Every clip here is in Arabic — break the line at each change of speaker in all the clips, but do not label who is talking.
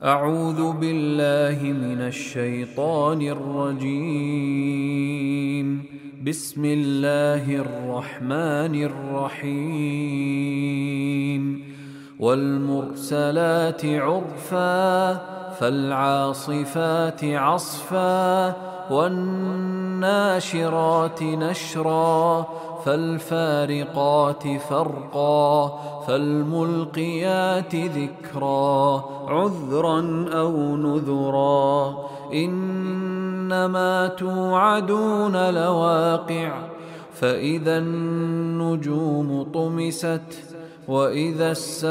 أعوذ بالله من الشيطان الرجيم. بسم الله الرحمن الرحيم. والمرسلات عرفا فالعاصفات عصفا والناشرات نشرا فالفارقات فرقا فالملقيات ذكرا عذرا أو نذرا إنما توعدون لواقع فإذا النجوم طمست وإذا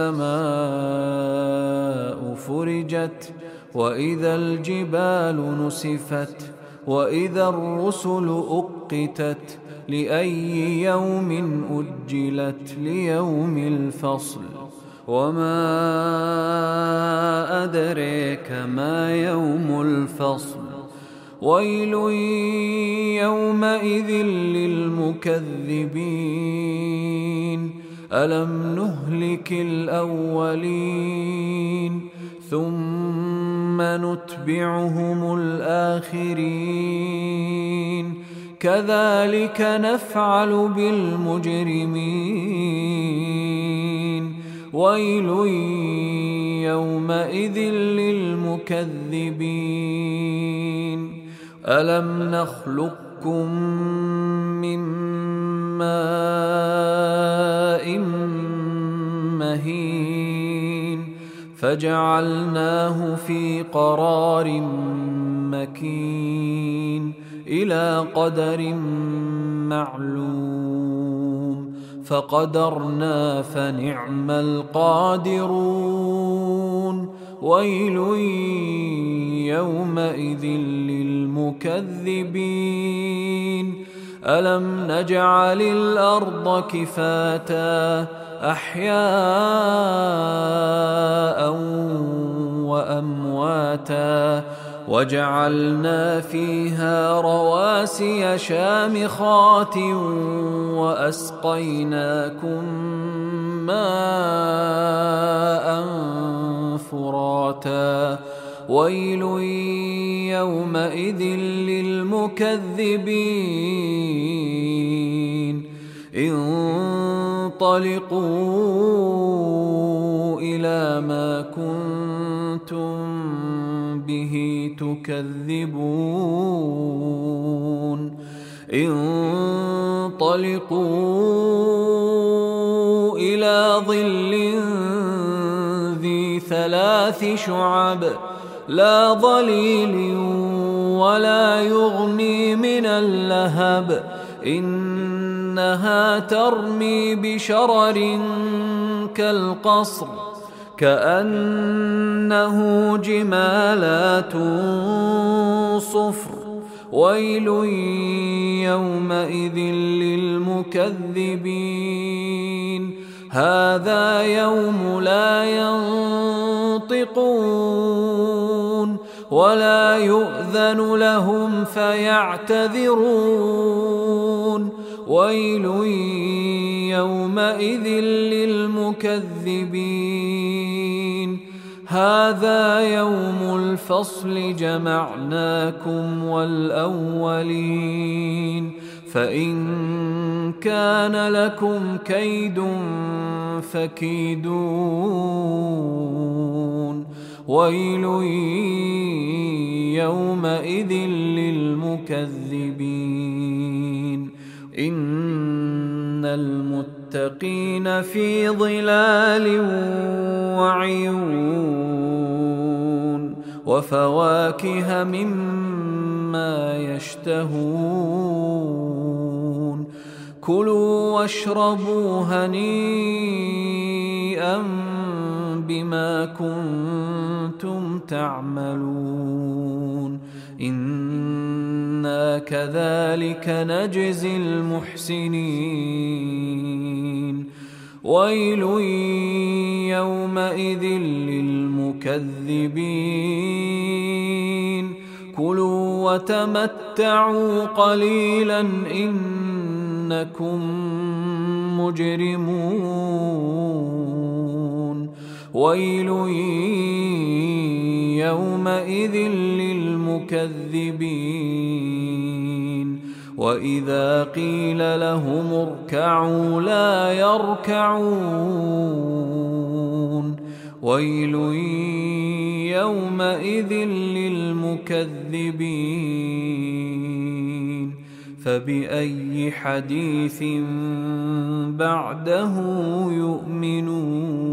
السماء فرجت وإذا الجبال نسفت وإذا الرسل أقتت لأي يوم أجلت ليوم الفصل وما أدريك ما يوم الفصل ويل يومئذ للمكذبين ألم نهلك الأولين ثم نتبعهم الآخرين كذلك نفعل بالمجرمين ويل يومئذ للمكذبين ألم نخلقكم من ماء مهين فجعلناه في قرار مكين إلى قدر معلوم فقدرنا فنعم القادرون ويل يومئذ للمكذبين ألم نجعل الأرض كفاتا أحياء وأمواتا وجعلنا فيها رواسي شامخات وأسقيناكم ماء فراتا ويل يومئذ للمكذبين انطلقوا إلى ما كنتم به تكذبون انطلقوا إلى ظل ذي ثلاث شعب لا ظليل ولا يغني من اللهب إنها ترمي بشرر كالقصر كأنه جمالات صفر ويل يومئذ للمكذبين هذا يوم لا ينطقون ولا يؤذن لهم فيعتذرون ويل يومئذ للمكذبين هذا يوم الفصل جمعناكم والأولين فإن كان لكم كيد فكيدون ويل يومئذ للمكذبين إن المتقين في ظلال وعيون وفواكه مما يشتهون كلوا واشربوا هنيئا بما كنتم تعملون إنا كذلك نجزي المحسنين ويل يومئذ للمكذبين كلوا وتمتعوا قليلا إنكم مجرمون ويل يومئذ للمكذبين وإذا قيل لهم اركعوا لا يركعون ويل يومئذ للمكذبين فبأي حديث بعده يؤمنون